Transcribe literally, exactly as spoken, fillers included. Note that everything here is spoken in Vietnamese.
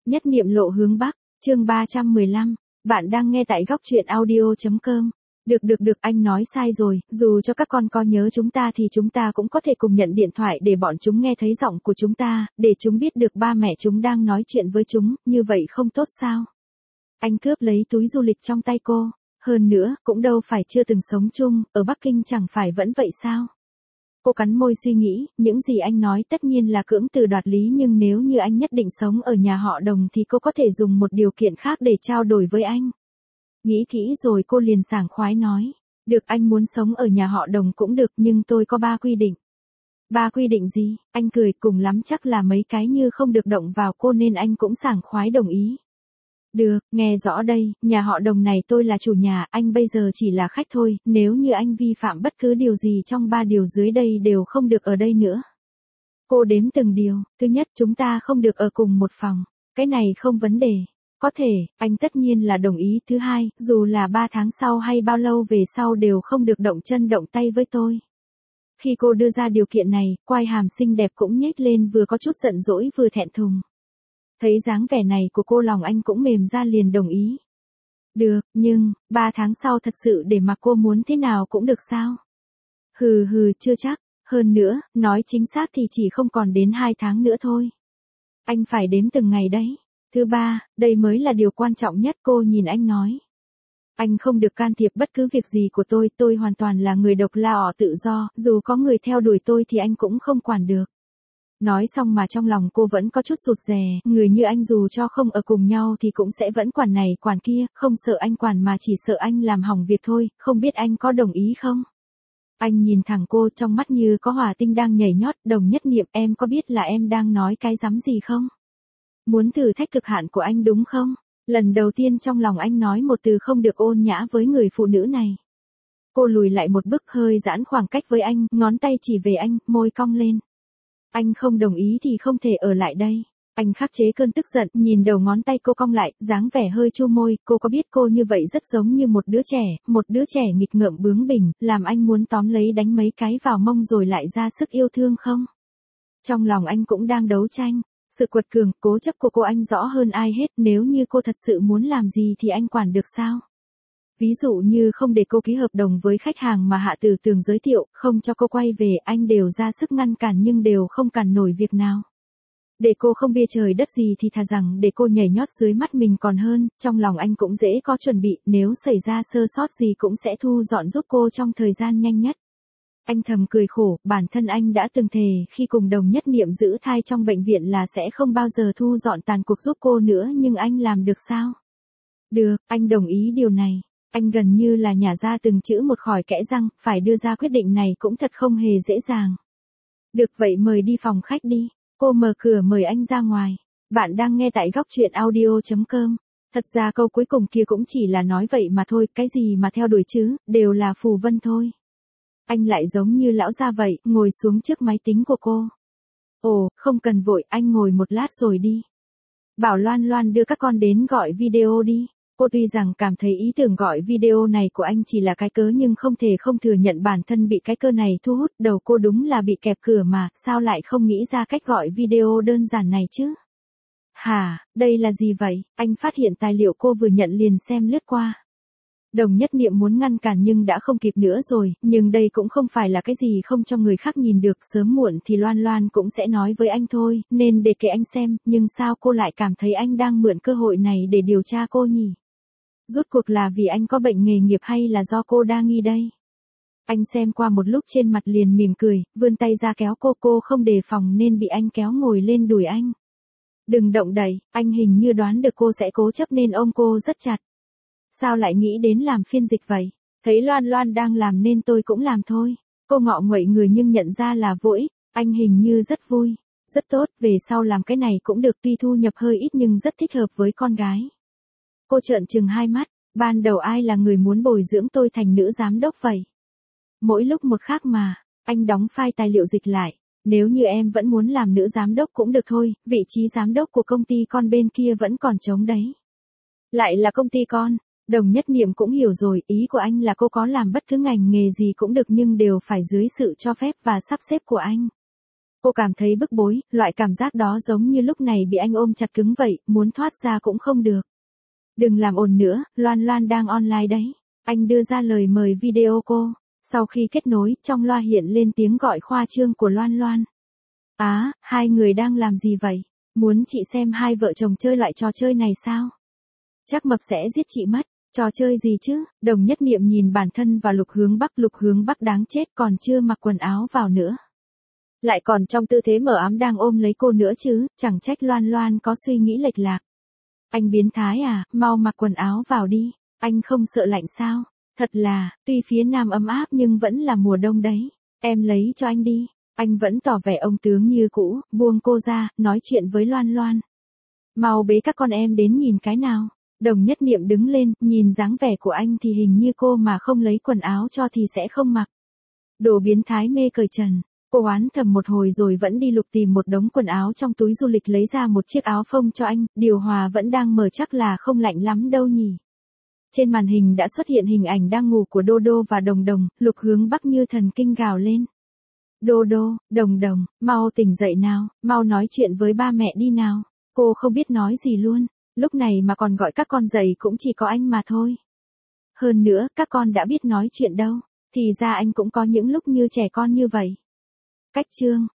Nhất niệm lộ hướng Bắc, chương ba trăm mười lăm, bạn đang nghe tại góc truyện audio chấm com. Được được được, anh nói sai rồi, dù cho các con có nhớ chúng ta thì chúng ta cũng có thể cùng nhận điện thoại để bọn chúng nghe thấy giọng của chúng ta, để chúng biết được ba mẹ chúng đang nói chuyện với chúng, như vậy không tốt sao? Anh cướp lấy túi du lịch trong tay cô, hơn nữa, cũng đâu phải chưa từng sống chung, ở Bắc Kinh chẳng phải vẫn vậy sao? Cô cắn môi suy nghĩ, những gì anh nói tất nhiên là cưỡng từ đoạt lý, nhưng nếu như anh nhất định sống ở nhà họ Đồng thì cô có thể dùng một điều kiện khác để trao đổi với anh. Nghĩ kỹ rồi cô liền sảng khoái nói, được, anh muốn sống ở nhà họ Đồng cũng được, nhưng tôi có ba quy định. Ba quy định gì? Anh cười, cùng lắm chắc là mấy cái như không được động vào cô, nên anh cũng sảng khoái đồng ý. Được, nghe rõ đây, nhà họ Đồng này tôi là chủ nhà, anh bây giờ chỉ là khách thôi, nếu như anh vi phạm bất cứ điều gì trong ba điều dưới đây đều không được ở đây nữa. Cô đếm từng điều, thứ nhất, chúng ta không được ở cùng một phòng, cái này không vấn đề. Có thể, anh tất nhiên là đồng ý. Thứ hai, dù là ba tháng sau hay bao lâu về sau đều không được động chân động tay với tôi. Khi cô đưa ra điều kiện này, quai hàm xinh đẹp cũng nhếch lên, vừa có chút giận dỗi vừa thẹn thùng. Thấy dáng vẻ này của cô, lòng anh cũng mềm ra, liền đồng ý. Được, nhưng, ba tháng sau thật sự để mặc cô muốn thế nào cũng được sao? Hừ hừ, chưa chắc, hơn nữa, nói chính xác thì chỉ không còn đến hai tháng nữa thôi. Anh phải đếm từng ngày đấy. Thứ ba, đây mới là điều quan trọng nhất, cô nhìn anh nói. Anh không được can thiệp bất cứ việc gì của tôi, tôi hoàn toàn là người độc lao tự do, dù có người theo đuổi tôi thì anh cũng không quản được. Nói xong mà trong lòng cô vẫn có chút rụt rè, người như anh dù cho không ở cùng nhau thì cũng sẽ vẫn quản này quản kia, không sợ anh quản mà chỉ sợ anh làm hỏng việc thôi, không biết anh có đồng ý không? Anh nhìn thẳng cô, trong mắt như có hỏa tinh đang nhảy nhót. Đồng Nhất Niệm, em có biết là em đang nói cái rắm gì không? Muốn thử thách cực hạn của anh đúng không? Lần đầu tiên trong lòng anh nói một từ không được ôn nhã với người phụ nữ này. Cô lùi lại một bước, hơi giãn khoảng cách với anh, ngón tay chỉ về anh, môi cong lên. Anh không đồng ý thì không thể ở lại đây. Anh khắc chế cơn tức giận, nhìn đầu ngón tay cô cong lại, dáng vẻ hơi chua môi. Cô có biết cô như vậy rất giống như một đứa trẻ, một đứa trẻ nghịch ngợm bướng bỉnh, làm anh muốn tóm lấy đánh mấy cái vào mông rồi lại ra sức yêu thương không? Trong lòng anh cũng đang đấu tranh. Sự quật cường, cố chấp của cô anh rõ hơn ai hết, nếu như cô thật sự muốn làm gì thì anh quản được sao? Ví dụ như không để cô ký hợp đồng với khách hàng mà Hạ Tử Tường giới thiệu, không cho cô quay về, anh đều ra sức ngăn cản nhưng đều không cản nổi việc nào. Để cô không bia trời đất gì thì thà rằng để cô nhảy nhót dưới mắt mình còn hơn. Trong lòng anh cũng dễ có chuẩn bị, nếu xảy ra sơ sót gì cũng sẽ thu dọn giúp cô trong thời gian nhanh nhất. Anh thầm cười khổ, bản thân anh đã từng thề khi cùng Đồng Nhất Niệm giữ thai trong bệnh viện là sẽ không bao giờ thu dọn tàn cuộc giúp cô nữa, nhưng anh làm được sao? Được, anh đồng ý điều này. Anh gần như là nhả ra từng chữ một khỏi kẽ răng, phải đưa ra quyết định này cũng thật không hề dễ dàng. Được vậy, mời đi phòng khách đi. Cô mở cửa mời anh ra ngoài. Bạn đang nghe tại góc truyện audio chấm com. Thật ra câu cuối cùng kia cũng chỉ là nói vậy mà thôi, cái gì mà theo đuổi chứ, đều là phù vân thôi. Anh lại giống như lão già vậy, ngồi xuống trước máy tính của cô. Ồ, không cần vội, anh ngồi một lát rồi đi. Bảo Loan Loan đưa các con đến gọi video đi. Cô tuy rằng cảm thấy ý tưởng gọi video này của anh chỉ là cái cớ, nhưng không thể không thừa nhận bản thân bị cái cơ này thu hút. Đầu cô đúng là bị kẹp cửa mà, sao lại không nghĩ ra cách gọi video đơn giản này chứ? Hả, đây là gì vậy? Anh phát hiện tài liệu cô vừa nhận liền xem lướt qua. Đồng Nhất Niệm muốn ngăn cản nhưng đã không kịp nữa rồi, nhưng đây cũng không phải là cái gì không cho người khác nhìn được, sớm muộn thì Loan Loan cũng sẽ nói với anh thôi, nên để kệ anh xem, nhưng sao cô lại cảm thấy anh đang mượn cơ hội này để điều tra cô nhỉ? Rốt cuộc là vì anh có bệnh nghề nghiệp hay là do cô đa nghi đây? Anh xem qua một lúc trên mặt liền mỉm cười, vươn tay ra kéo cô, cô không đề phòng nên bị anh kéo ngồi lên đùi anh. Đừng động đậy, anh hình như đoán được cô sẽ cố chấp nên ôm cô rất chặt. Sao lại nghĩ đến làm phiên dịch vậy? Thấy Loan Loan đang làm nên tôi cũng làm thôi. Cô ngọ nguậy người nhưng nhận ra là vô ích. Anh hình như rất vui. Rất tốt, về sau làm cái này cũng được, tuy thu nhập hơi ít nhưng rất thích hợp với con gái. Cô trợn trừng hai mắt. Ban đầu ai là người muốn bồi dưỡng tôi thành nữ giám đốc vậy? Mỗi lúc một khác mà. Anh đóng file tài liệu dịch lại. Nếu như em vẫn muốn làm nữ giám đốc cũng được thôi, vị trí giám đốc của công ty con bên kia vẫn còn trống đấy. Lại là công ty con. Đồng Nhất Niệm cũng hiểu rồi, ý của anh là cô có làm bất cứ ngành nghề gì cũng được nhưng đều phải dưới sự cho phép và sắp xếp của anh. Cô cảm thấy bức bối, loại cảm giác đó giống như lúc này bị anh ôm chặt cứng vậy, muốn thoát ra cũng không được. Đừng làm ồn nữa, Loan Loan đang online đấy. Anh đưa ra lời mời video cô. Sau khi kết nối, trong loa hiện lên tiếng gọi khoa trương của Loan Loan. Á, à, hai người đang làm gì vậy? Muốn chị xem hai vợ chồng chơi lại trò chơi này sao? Chắc Mập sẽ giết chị mất. Trò chơi gì chứ? Đồng Nhất Niệm nhìn bản thân và Lục Hướng Bắc. Lục Hướng Bắc đáng chết còn chưa mặc quần áo vào nữa. Lại còn trong tư thế mờ ám đang ôm lấy cô nữa chứ, chẳng trách Loan Loan có suy nghĩ lệch lạc. Anh biến thái à, mau mặc quần áo vào đi, anh không sợ lạnh sao? Thật là, tuy phía Nam ấm áp nhưng vẫn là mùa đông đấy. Em lấy cho anh đi. Anh vẫn tỏ vẻ ông tướng như cũ, buông cô ra, nói chuyện với Loan Loan. Mau bế các con em đến nhìn cái nào. Đồng Nhất Niệm đứng lên, nhìn dáng vẻ của anh thì hình như cô mà không lấy quần áo cho thì sẽ không mặc. Đồ biến thái mê cởi trần. Cô oán thầm một hồi rồi vẫn đi lục tìm một đống quần áo trong túi du lịch lấy ra một chiếc áo phông cho anh, điều hòa vẫn đang mở chắc là không lạnh lắm đâu nhỉ. Trên màn hình đã xuất hiện hình ảnh đang ngủ của Đô Đô và Đồng Đồng, Lục Hướng Bắc như thần kinh gào lên. Đô Đô, Đồng Đồng, mau tỉnh dậy nào, mau nói chuyện với ba mẹ đi nào. Cô không biết nói gì luôn, lúc này mà còn gọi các con dậy cũng chỉ có anh mà thôi. Hơn nữa, các con đã biết nói chuyện đâu, thì ra anh cũng có những lúc như trẻ con như vậy. Cách chương